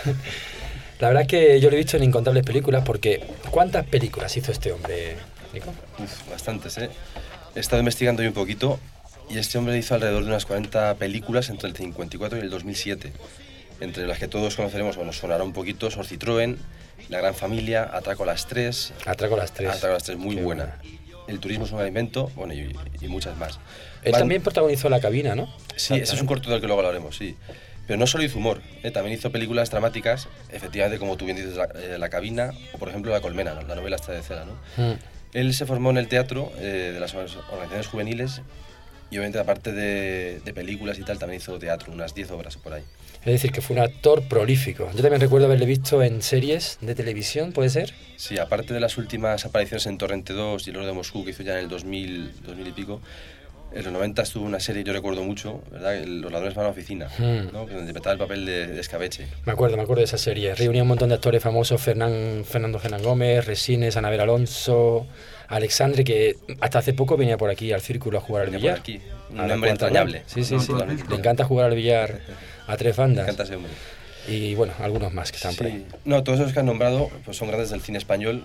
La verdad es que yo lo he visto en incontables películas porque ¿cuántas películas hizo este hombre, Nico? Bastantes, ¿eh? He estado investigando yo un poquito y este hombre hizo alrededor de unas 40 películas entre el 54 y el 2007, entre las que todos conoceremos o nos sonará un poquito Sor Citroën, La Gran Familia, Atraco a las 3. Atraco a las 3. Atraco a las 3, muy buena. El turismo es un invento, bueno, y muchas más. Él también protagonizó La Cabina, ¿no? Sí, ese es un corto del que luego hablaremos, sí. Pero no solo hizo humor, también hizo películas dramáticas, efectivamente, como tú bien dices, La Cabina, o por ejemplo La Colmena, ¿no? La novela esta de Cela, ¿no? Él se formó en el teatro de las organizaciones juveniles y obviamente aparte de películas y tal, también hizo teatro, unas 10 obras por ahí. Es decir, que fue un actor prolífico. Yo también recuerdo haberle visto en series de televisión, ¿puede ser? Sí, aparte de las últimas apariciones en Torrente 2 y el Oro de Moscú, que hizo ya en el 2000 y pico, en los 90 estuvo una serie, yo recuerdo mucho, ¿verdad? Los ladrones van a la oficina, ¿no? Donde interpretaba el papel de escabeche. Me acuerdo de esa serie. Reunía un montón de actores famosos, Fernando Genán Gómez, Resines, Anabel Alonso, Alexandre, que hasta hace poco venía por aquí al círculo a jugar al billar. Por aquí. Un hombre entrañable. Sí. Le encanta jugar al billar a tres bandas. Me encanta ese hombre. Y bueno, algunos más que están por ahí. No, todos esos que han nombrado pues son grandes del cine español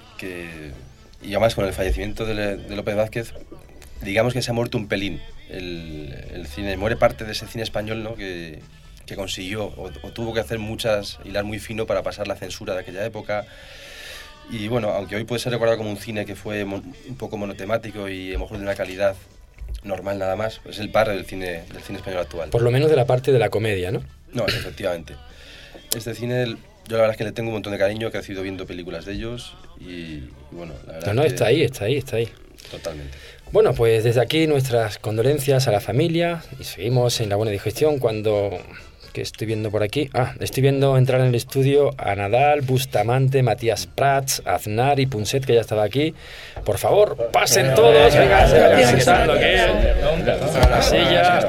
y además con el fallecimiento de López Vázquez, digamos que se ha muerto un pelín el cine, muere parte de ese cine español, ¿no? que consiguió o tuvo que hacer hilar muy fino para pasar la censura de aquella época. Y bueno, aunque hoy puede ser recordado como un cine que fue un poco monotemático y a lo mejor de una calidad normal nada más, es el padre del cine español actual. Por lo menos de la parte de la comedia, ¿no? No, efectivamente. Este cine, yo la verdad es que le tengo un montón de cariño, que he ido viendo películas de ellos y bueno, la verdad No, que está ahí. Totalmente. Bueno, pues desde aquí nuestras condolencias a la familia y seguimos en La Buena Digestión que estoy viendo por aquí. Estoy viendo entrar en el estudio a Nadal, Bustamante, Matías Prats, Aznar y Punset, que ya estaba aquí. Por favor, pasen todos. Venga, sentando aquí. La silla.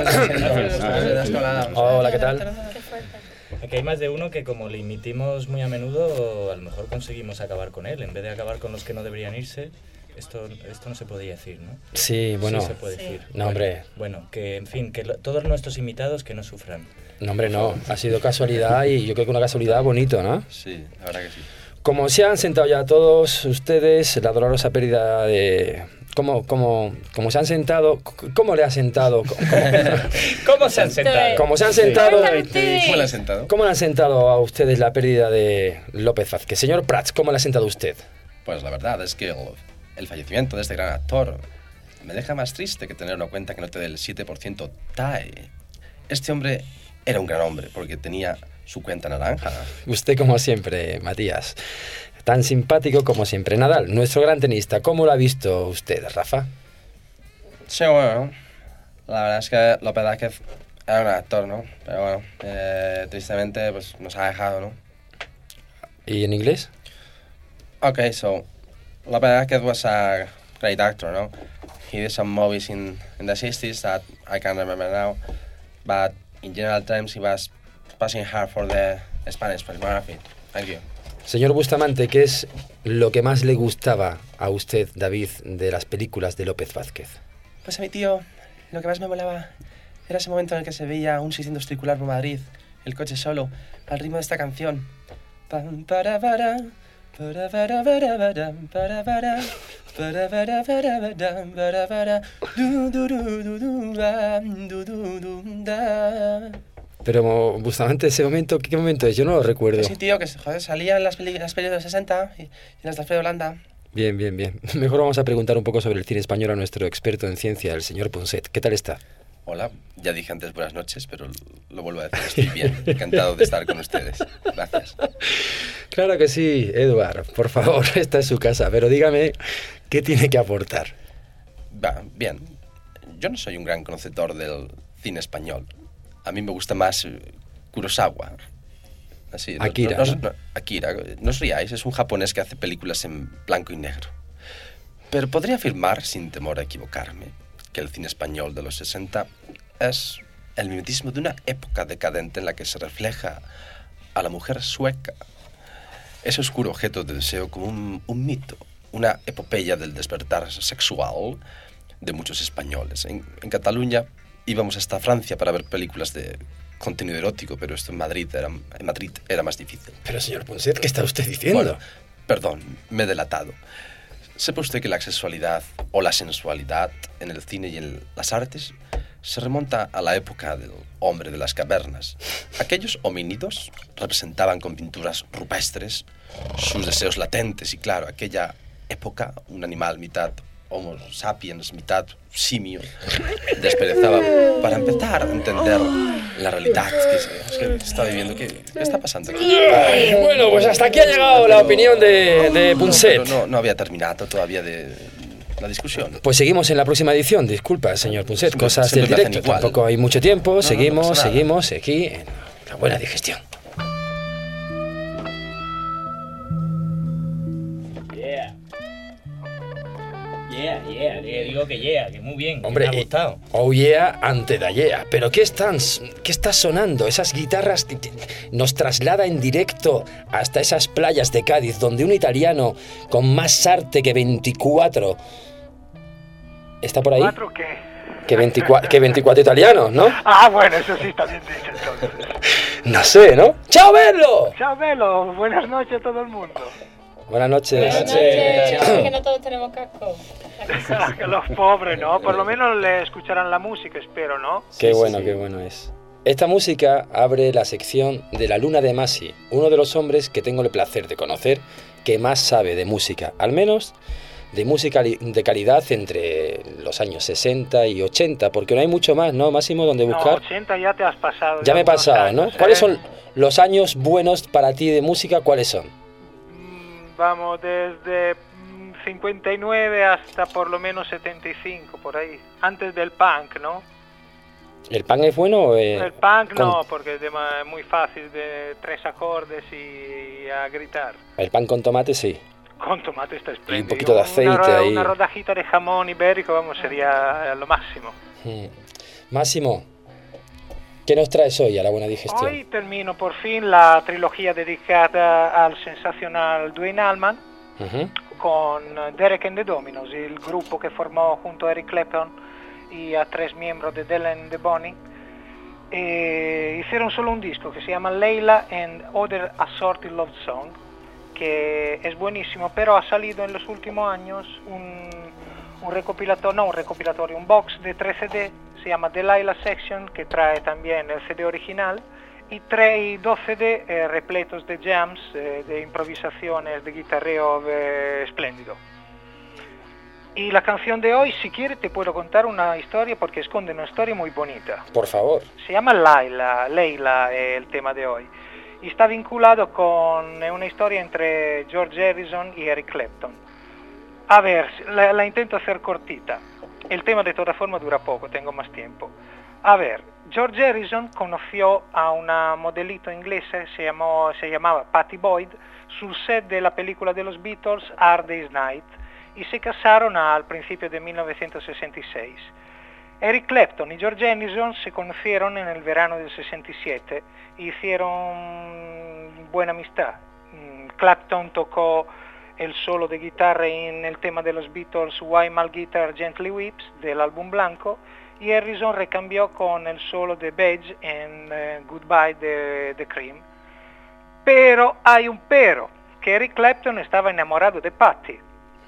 Hola, ¿qué tal? Aquí hay más de uno que como le imitimos muy a menudo, a lo mejor conseguimos acabar con él. En vez de acabar con los que no deberían irse, esto no se podía decir, ¿no? Sí, bueno. Sí se puede decir. No, hombre. Bueno, que en fin, que todos nuestros imitados que no sufran. No, hombre, no. Ha sido casualidad y yo creo que una casualidad bonito, ¿no? Sí, la verdad que sí. Como se han sentado ya todos ustedes, la dolorosa pérdida de... ¿Cómo se han sentado? ¿Cómo le ha sentado? ¿Cómo se han sentado? ¿Cómo se han sentado? ¿Cómo le han sentado? ¿Cómo le han sentado a ustedes la pérdida de López Vázquez? Señor Prats, ¿cómo le ha sentado usted? Pues la verdad es que el fallecimiento de este gran actor me deja más triste que tener una cuenta que no te dé el 7% TAE. Este hombre era un gran hombre porque tenía su cuenta naranja. Usted como siempre, Matías. Tan simpático como siempre. Nadal, nuestro gran tenista, ¿cómo lo ha visto usted, Rafa? Sí, bueno, la verdad es que López Vázquez era un actor, ¿no? Pero bueno, tristemente pues nos ha dejado, ¿no? ¿Y en inglés? Okay, so López Vázquez was a great actor, no? He did some movies in the 60s that I can't remember now, but in general terms he was passing hard for the Spanish filmography. Thank you. Señor Bustamante, ¿qué es lo que más le gustaba a usted, David, de las películas de López Vázquez? Pues a mi tío, lo que más me molaba era ese momento en el que se veía un 600 circular por Madrid, el coche solo, al ritmo de esta canción. Pam, para, para, para, para, Pero Bustamante, ese momento, ¿qué momento es? Yo no lo recuerdo. Sí, tío, que joder, salía en las películas de los 60 y en las de Alfredo Landa. Bien, bien, bien. Mejor vamos a preguntar un poco sobre el cine español a nuestro experto en ciencia, el señor Punset. ¿Qué tal está? Hola, ya dije antes buenas noches, pero lo vuelvo a decir, estoy bien, encantado de estar con ustedes. Gracias. Claro que sí, Eduard, por favor, esta es su casa, pero dígame, ¿qué tiene que aportar? Va, bien, yo no soy un gran conocedor del cine español. A mí me gusta más Kurosawa. Así, Akira, ¿no? Akira, no os riáis, es un japonés que hace películas en blanco y negro. Pero podría afirmar, sin temor a equivocarme, que el cine español de los 60 es el mimetismo de una época decadente en la que se refleja a la mujer sueca, ese oscuro objeto de deseo, como un mito, una epopeya del despertar sexual de muchos españoles. En Cataluña íbamos hasta Francia para ver películas de contenido erótico, pero esto en Madrid era más difícil. Pero señor Punset, ¿qué está usted diciendo? Bueno, perdón, me he delatado. ¿Sepa usted que la sexualidad o la sensualidad en el cine y en las artes se remonta a la época del hombre de las cavernas? Aquellos homínidos representaban con pinturas rupestres sus deseos latentes y, claro, aquella época, un animal mitad Homo sapiens, mitad simio, desperezaba para empezar a entender la realidad que está viviendo. ¿Qué está pasando aquí? Bueno, pues hasta aquí ha llegado la opinión de Punset. No había terminado todavía de la discusión. Pues seguimos en la próxima edición. Disculpa, señor Punset, cosas del directo. Tampoco hay mucho tiempo. Seguimos aquí en La Buena Digestión. Digo que muy bien, hombre, me ha gustado. Oh yeah, ante da yeah. Pero ¿qué está sonando? Esas guitarras nos traslada en directo hasta esas playas de Cádiz, donde un italiano con más arte que 24... ¿Está por ahí? ¿24 qué? Que 24 italianos, ¿no? Ah, bueno, eso sí está bien dicho entonces. No sé, ¿no? ¡Chao, Velo! Chao, Velo. Buenas noches a todo el mundo. Buenas noches. Buenas noches. Que no todos tenemos casco. Que los pobres, ¿no? Por lo menos le escucharán la música, espero, ¿no? Qué bueno es. Esta música abre la sección de La Luna de Masi, uno de los hombres que tengo el placer de conocer que más sabe de música, al menos de música de calidad entre los años 60 y 80, porque no hay mucho más, ¿no, Máximo, donde buscar? No, 80 ya te has pasado. Ya me he pasado, ¿no? ¿Cuáles son los años buenos para ti de música? ¿Cuáles son? Vamos, desde 59 hasta por lo menos 75, por ahí. Antes del punk, ¿no? ¿El punk es bueno? El punk no, porque es muy fácil, de 3 acordes y a gritar. El pan con tomate sí. Con tomate está espléndido. Y un poquito de aceite ahí. Una rodajita de jamón ibérico, vamos, sería lo máximo. Máximo, ¿qué nos traes hoy a La Buena Digestión? Hoy termino por fin la trilogía dedicada al sensacional Duane Allman, con Derek and the Dominos, el grupo que formó junto a Eric Clapton y a 3 miembros de Dylan and the Bonnie. Hicieron solo un disco que se llama Layla and Other Assorted Love Song, que es buenísimo, pero ha salido en los últimos años un recopilatorio, un box de 3 CD, se llama The Layla Section, que trae también el CD original, y 2 CD repletos de jams, de improvisaciones, de guitarreo espléndido. Y la canción de hoy, si quieres, te puedo contar una historia, porque esconde una historia muy bonita. Por favor. Se llama Layla, el tema de hoy. Y está vinculado con una historia entre George Harrison y Eric Clapton. A ver, la intento hacer cortita. El tema de todas formas dura poco, tengo más tiempo. A ver, George Harrison conoció a una modelito inglesa, se llamaba Patty Boyd, sul set de la película de los Beatles, Hard Day's Night, y se casaron al principio de 1966. Eric Clapton y George Harrison se conocieron en el verano del 67 e hicieron buena amistad. Clapton tocó el solo de guitarra en el tema de los Beatles Why My Guitar Gently Weeps del álbum blanco, y Harrison recambió con el solo de Badge en Goodbye de The Cream. Pero hay un pero, que Eric Clapton estaba enamorado de Patti.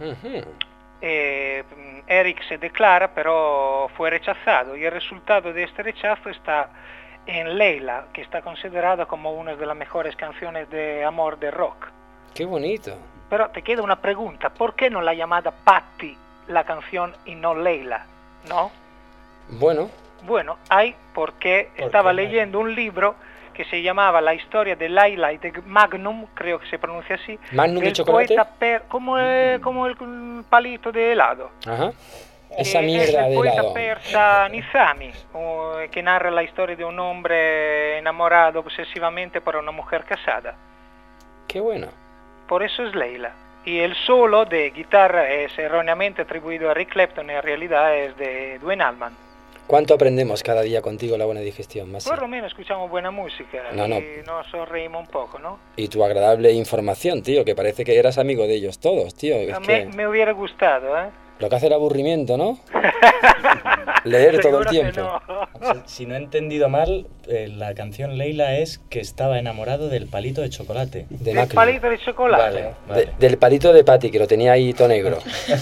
Eric se declara, pero fue rechazado, y el resultado de este rechazo está en Leila, que está considerada como una de las mejores canciones de amor de rock. Qué bonito. Pero te queda una pregunta, ¿por qué no la llamada Patti la canción y no Leila? ¿No? Bueno, hay porque estaba leyendo un libro que se llamaba La historia de Laila y de Magnum, creo que se pronuncia así. ¿Magnum de chocolate? Como el palito de helado. Ajá. Esa mierda de el poeta helado. persa Nizami, que narra la historia de un hombre enamorado obsesivamente por una mujer casada. Qué bueno. Por eso es Leila. Y el solo de guitarra es erróneamente atribuido a Eric Clapton, y en realidad es de Duane Allman. ¿Cuánto aprendemos cada día contigo, La Buena Digestión, Masi? Por lo menos escuchamos buena música y nos reímos un poco, ¿no? Y tu agradable información, tío, que parece que eras amigo de ellos todos, tío. Me hubiera gustado, ¿eh? Lo que hace el aburrimiento, ¿no? Leer todo el tiempo. Si no he entendido mal, la canción Leila es que estaba enamorado del palito de chocolate. ¿Del palito de chocolate? Vale. Del palito de Patti, que lo tenía ahí todo negro.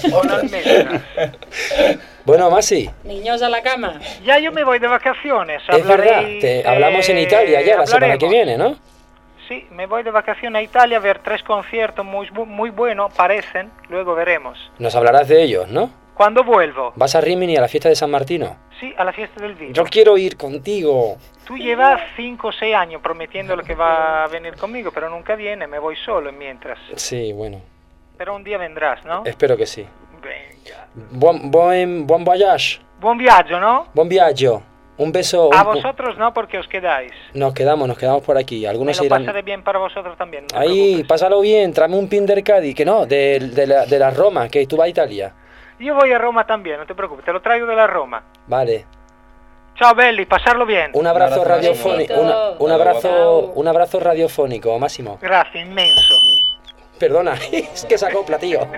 Bueno, Masi. Niños a la cama. Ya yo me voy de vacaciones. Es verdad, hablamos en Italia ya la semana que viene, ¿no? Sí, me voy de vacaciones a Italia a ver 3 conciertos muy buenos, parecen, luego veremos. Nos hablarás de ellos, ¿no? ¿Cuándo vuelvo? ¿Vas a Rimini a la fiesta de San Martino? Sí, a la fiesta del vino. Yo quiero ir contigo. Tú llevas 5 o 6 años prometiendo lo que va a venir conmigo, pero nunca viene, me voy solo mientras. Sí, bueno. Pero un día vendrás, ¿no? Espero que sí. Venga. Buen voyage. Buen viaggio, ¿no? Buen viaggio. Un beso. A vosotros no, porque os quedáis. Nos quedamos por aquí. Algunos me lo irán. pasaré bien para vosotros también. No te Ahí, preocupes. pásalo bien, tráeme un pin del Cádiz, que no, de la Roma, que tú vas a Italia. Yo voy a Roma también, no te preocupes, te lo traigo de la Roma. Vale. Ciao belli, pasarlo bien. Un abrazo radiofónico. Un abrazo radiofónico, Máximo. Gracias, inmenso. Perdona, es que se acopla, tío.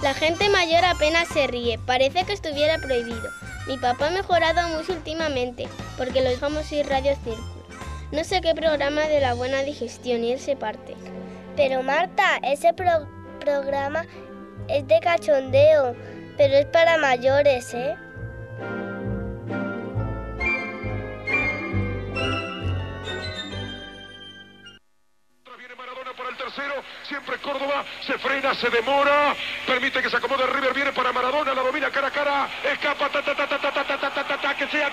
La gente mayor apenas se ríe, parece que estuviera prohibido. Mi papá ha mejorado mucho últimamente, porque lo dejamos ir Radio Círculo. No sé qué programa de la buena digestión y él se parte. Pero Marta, ese programa es de cachondeo, pero es para mayores, ¿eh? Siempre Córdoba, se frena, se demora, permite que se acomode River, viene para Maradona, la domina cara a cara, escapa, que sea,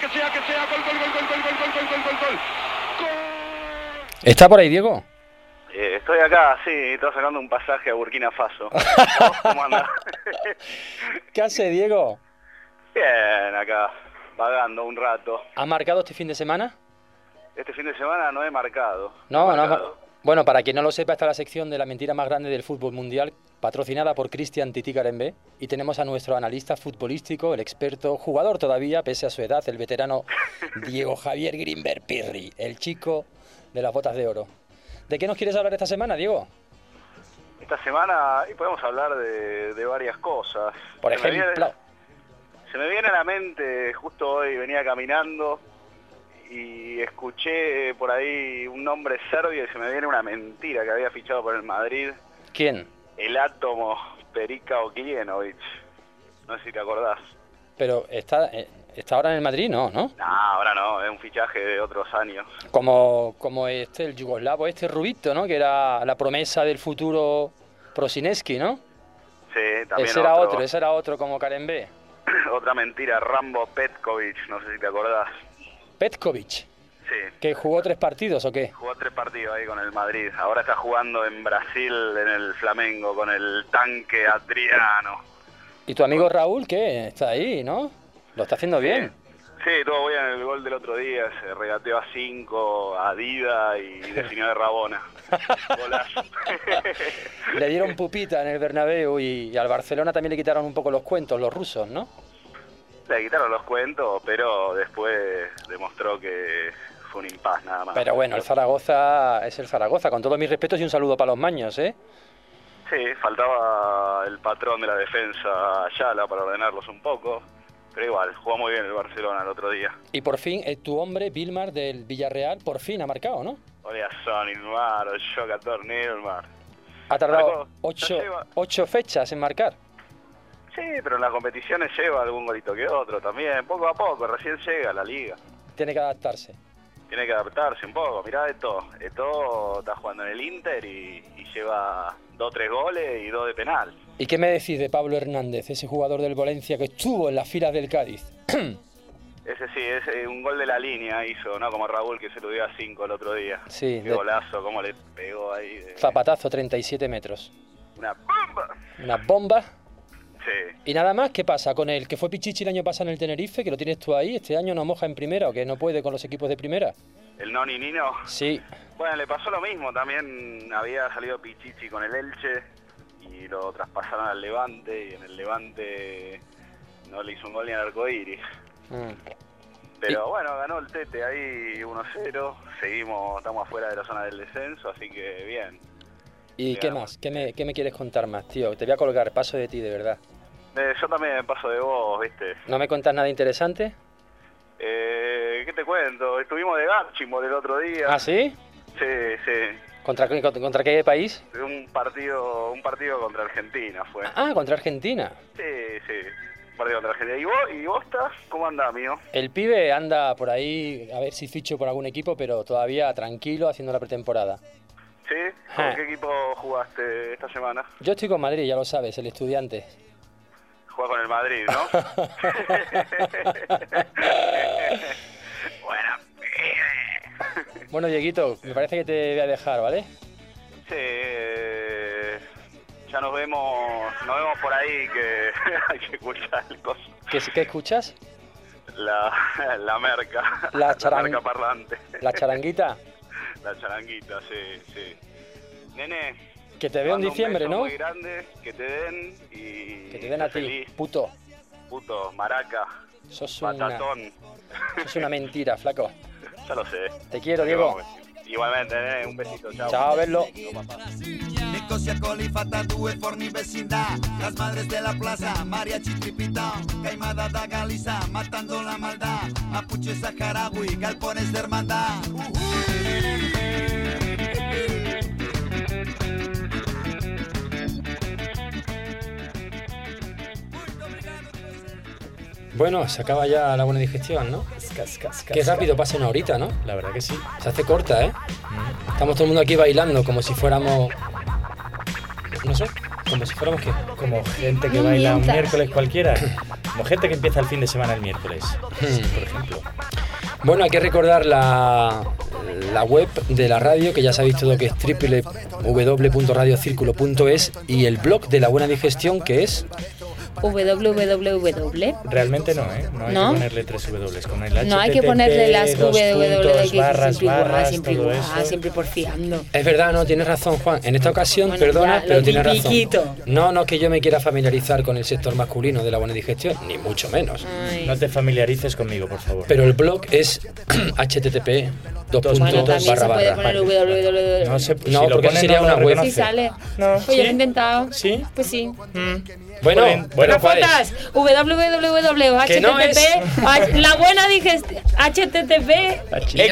gol. ¿Está por ahí, Diego? Estoy acá, sí, estoy sacando un pasaje a Burkina Faso. ¿Cómo andás? ¿Qué hace, Diego? Bien, acá, vagando un rato. ¿Has marcado este fin de semana? Este fin de semana no he marcado. No. Bueno, para quien no lo sepa, está la sección de la mentira más grande del fútbol mundial, patrocinada por Cristian Tití Carembé, y tenemos a nuestro analista futbolístico, el experto, jugador todavía, pese a su edad, el veterano Diego Javier Grimberg Pirri, el chico de las botas de oro. ¿De qué nos quieres hablar esta semana, Diego? Esta semana podemos hablar de varias cosas. Por ejemplo... Se me viene a la mente, justo hoy venía caminando y escuché por ahí un nombre serbio y se me viene una mentira que había fichado por el Madrid. ¿Quién? El átomo Perica Okiljenovic. No sé si te acordás. Pero está ahora en el Madrid, ¿no? No, ahora no, es un fichaje de otros años. Como el yugoslavo, rubito, ¿no? Que era la promesa del futuro Prosineski, ¿no? Sí, también ese era otro como Carembé. Otra mentira, Rambo Petkovic, no sé si te acordás. ¿Petkovic? Sí. ¿Que jugó 3 partidos o qué? Jugó 3 partidos ahí con el Madrid. Ahora está jugando en Brasil, en el Flamengo, con el tanque Adriano. ¿Y tu amigo Raúl qué? Está ahí, ¿no? Lo está haciendo bien. Sí, todo bien en el gol del otro día. Se regateó a 5, a Dida y definió de Rabona. Golazo. Le dieron pupita en el Bernabéu y al Barcelona también le quitaron un poco los cuentos, los rusos, ¿no? Le quitaron los cuentos, pero después demostró que fue un impas nada más. Pero bueno, el Zaragoza es el Zaragoza, con todos mis respetos y un saludo para los maños, ¿eh? Sí, faltaba el patrón de la defensa, Ayala, para ordenarlos un poco. Pero igual, jugó muy bien el Barcelona el otro día. Y por fin, tu hombre, Vilmar, del Villarreal, por fin ha marcado, ¿no? Olha son Ilmar, o jogador Nilmar. Ha tardado 8 fechas en marcar. Sí, pero en las competiciones lleva algún golito que otro también, poco a poco, recién llega a la liga. Tiene que adaptarse. Tiene que adaptarse un poco, mirá Eto'o está jugando en el Inter y lleva 2 o 3 goles y 2 de penal. ¿Y qué me decís de Pablo Hernández, ese jugador del Valencia que estuvo en las filas del Cádiz? Ese sí, es un gol de la línea hizo, ¿no? Como Raúl que se lo dio a 5 el otro día. Sí. Qué golazo, cómo le pegó ahí. Zapatazo, 37 metros. Una bomba. Una bomba. Sí. ¿Y nada más? ¿Qué pasa con el que fue Pichichi el año pasado en el Tenerife, que lo tienes tú ahí? ¿Este año no moja en primera o que no puede con los equipos de primera? ¿El Noni Nino? Sí. Bueno, le pasó lo mismo, también había salido Pichichi con el Elche y lo traspasaron al Levante y en el Levante no le hizo un gol ni al arcoíris. Pero bueno, ganó el Tete ahí 1-0, estamos afuera de la zona del descenso, así que bien. ¿Y qué más? ¿Qué me quieres contar más, tío? Te voy a colgar, paso de ti, de verdad. Yo también paso de vos, ¿viste? ¿No me contás nada interesante? ¿Qué te cuento? Estuvimos de Garchimol el otro día. ¿Ah, sí? Sí. ¿Contra qué país? Un partido contra Argentina fue. Ah, contra Argentina. Sí. Un partido contra Argentina. ¿Y vos estás? ¿Cómo andás, amigo? El pibe anda por ahí, a ver si ficho por algún equipo, pero todavía tranquilo haciendo la pretemporada. ¿Sí? ¿Con qué equipo jugaste esta semana? Yo estoy con Madrid, ya lo sabes, el Estudiante. Juega con el Madrid, ¿no? Bueno, Dieguito, me parece que te voy a dejar, ¿vale? Sí, ya nos vemos por ahí, que hay que escuchar el coso. ¿Qué escuchas? La merca, la merca parlante. ¿La charanguita? La charanguita, sí. Nene, que te veo en diciembre, un beso ¿no? Muy grande, que te den y... Que te den a ti, feliz. puto, maraca, patatón. Sos una mentira, flaco. Ya lo sé. Te quiero, Diego. Igualmente, un besito, chao. Chao, verlo. No, papá. Nicosia Colifata, due forni vecindad. Las madres de la plaza, mariachi tripitao. Caimada da Galiza, matando la maldad. Mapuche saharaui, galpones de hermandad. Bueno, se acaba ya la buena digestión, ¿no? Qué rápido pasa una horita, ¿no? La verdad que sí. Se hace corta, ¿eh? Estamos todo el mundo aquí bailando como si fuéramos... No sé, como si fuéramos ¿qué? Como gente que baila un miércoles cualquiera. Como gente que empieza el fin de semana el miércoles, por ejemplo. Bueno, hay que recordar la web de la radio, que ya sabéis todo que es www.radiocirculo.es, y el blog de la buena digestión, que es... www. Realmente no, ¿eh? No hay que ponerle 3 W. Con el HTTP, no hay que ponerle las www, barras, siempre todo igual, eso. siempre porfiando. Es verdad, no, tienes razón, Juan. En esta ocasión, Bueno, perdona, ya, pero lo tienes razón. tipiquito. No es que yo me quiera familiarizar con el sector masculino de la buena digestión, ni mucho menos. Ay. No te familiarices conmigo, por favor. Pero el blog es http://. Bueno, también se puede poner www. No, si no lo porque pone, sería no una lo web. Sí sale. No, Pues yo lo he intentado. ¿Sí? Pues sí. Bueno, ¿cuál es? Fotas, www, Que no es. http, la buena digestión, http,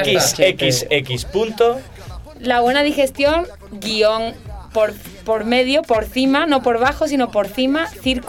xxx punto. la buena digestión, guión por medio, por cima, no por bajo, sino por cima,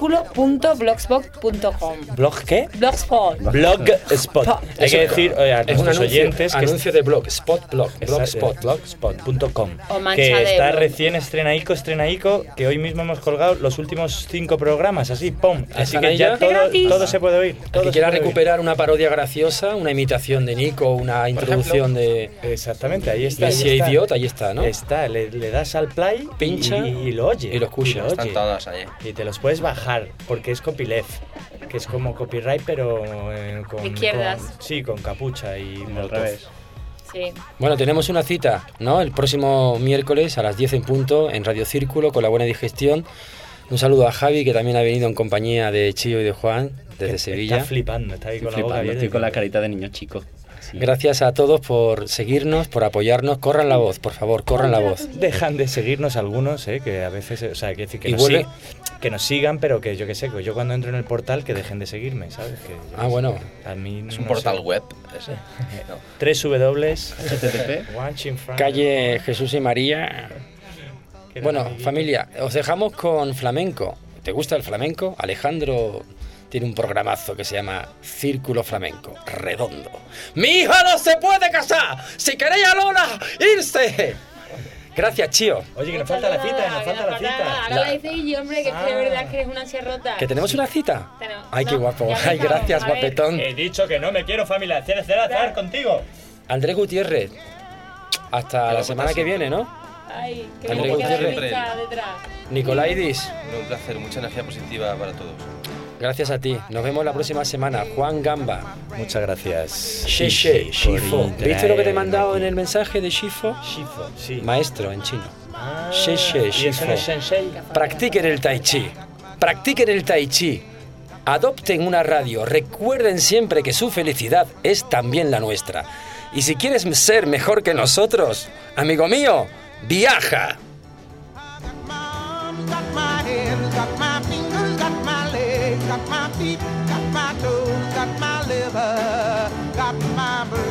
círculo.blogspot.com. ¿Blog qué? Blogspot. Blogspot. Hay que decir a nuestros oyentes que anuncio de blogspot, blogspot.com, O mancha que de está blog. recién estrenaico, que hoy mismo hemos colgado los últimos 5 programas, así, ¡pum! Así ¿Están que ahí ya ya? todo se puede oír. El que quiera recuperar una parodia graciosa, una imitación de Nico, una introducción de... Exactamente, ahí está. Messi Idiot, ahí está, ¿no? Está, le das al play, pincha y lo oye. y lo escucha. Están todas ahí. Y te los puedes bajar, porque es copyleft, que es como copyright, pero con... Izquierdas. Sí, con capucha y Al molotov. revés. Sí. Bueno, tenemos una cita, ¿no? El próximo miércoles a las 10 en punto en Radio Círculo con la buena digestión. Un saludo a Javi, que también ha venido en compañía de Chío y de Juan desde Sevilla. Está flipando, está ahí con la boca abierta. Estoy con la carita de niño chico. Sí. Gracias a todos por seguirnos, por apoyarnos. Corran la voz, por favor, corran la voz. Dejan de seguirnos algunos, que a veces, o sea, que decir que, Y nos, vuelve- que nos sigan, pero que yo qué sé, que yo cuando entro en el portal que dejen de seguirme, ¿sabes? Que, Bueno. A mí Es un no portal sé. web ese. 3 W, HTTP. Watching from- Calle Jesús y María. Bueno, familia, os dejamos con flamenco. ¿Te gusta el flamenco? Alejandro tiene un programazo que se llama Círculo Flamenco, redondo. ¡Mi hija no se puede casar! ¡Si queréis a Lola, irse! Gracias, Chío. Oye, que nos falta la cita, nos falta la cita. Ahora le dice yo, hombre, que de verdad que eres una sierrota. ¿Que tenemos una cita? Tenemos. Ay, qué No, guapo. ya Ay, empezamos. gracias, A ver. guapetón. He dicho que no me quiero familiarizar contigo. Andrés Gutiérrez, hasta la semana que viene, ¿no? Ay, que Andrés me queda Gutiérrez. risa detrás. Nicolaidis, Un placer, mucha energía positiva para todos. gracias a ti. Nos vemos la próxima semana. Juan Gamba. Muchas gracias. Shifo. Shifo. ¿Viste lo que te he mandado en el mensaje de Shifo? Shifo, sí. Maestro en chino. Ah, Sheshe, ¿y eso no es Shifo. sensei? Practiquen el tai chi. Practiquen el tai chi. Adopten una radio. Recuerden siempre que su felicidad es también la nuestra. Y si quieres ser mejor que nosotros, amigo mío, viaja. Got my hands, got my fingers, got my legs, got my feet, got my toes, got my liver, got my brain.